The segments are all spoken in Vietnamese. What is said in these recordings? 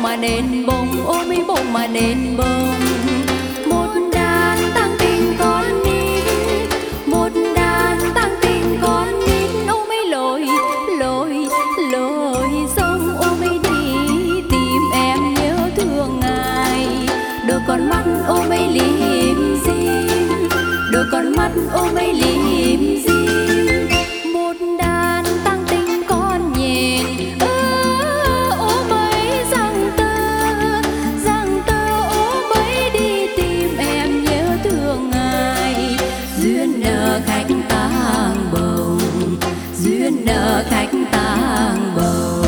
bông mà nền bông, ôm mấy bông mà nền bông. Một đàn tăng tình con nít, một đàn tăng tình con nít, ôm mấy lội lội lội sông, ôm mấy đi tìm em nhớ thương ngài. Đôi con mắt ôm mấy lim dim, đôi con mắt ôm mấy lim dim. Một đàn tăng tình con nhện ôm mấy răng tơ ôm mấy đi tìm em nhớ thương ngài. Duyên nợ khách tang bồng, duyên nợ khách tang bồng.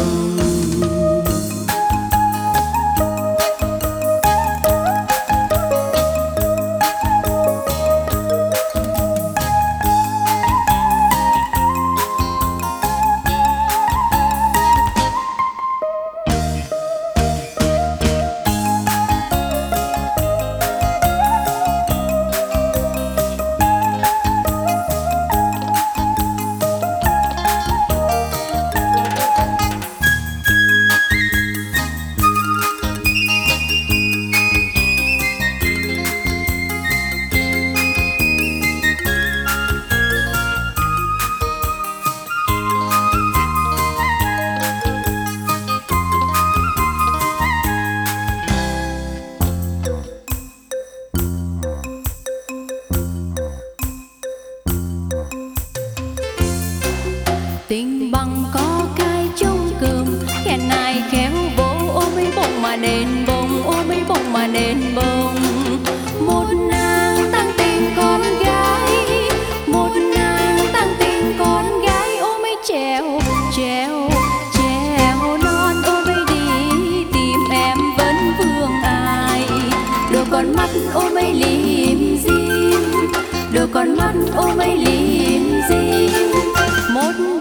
Tình bằng có cái trong cơm, khen ai khéo vô ôm mấy bông mà nền bông, ôm mấy bông mà nền bông. Một nàng tăng tình con gái, một nàng tăng tình con gái, ôm mấy trèo trèo trèo non, ôm mấy đi tìm em vẫn vương ai. Đôi con mắt ôm mấy lim dim, đôi con mắt ôm mấy lim dim. Một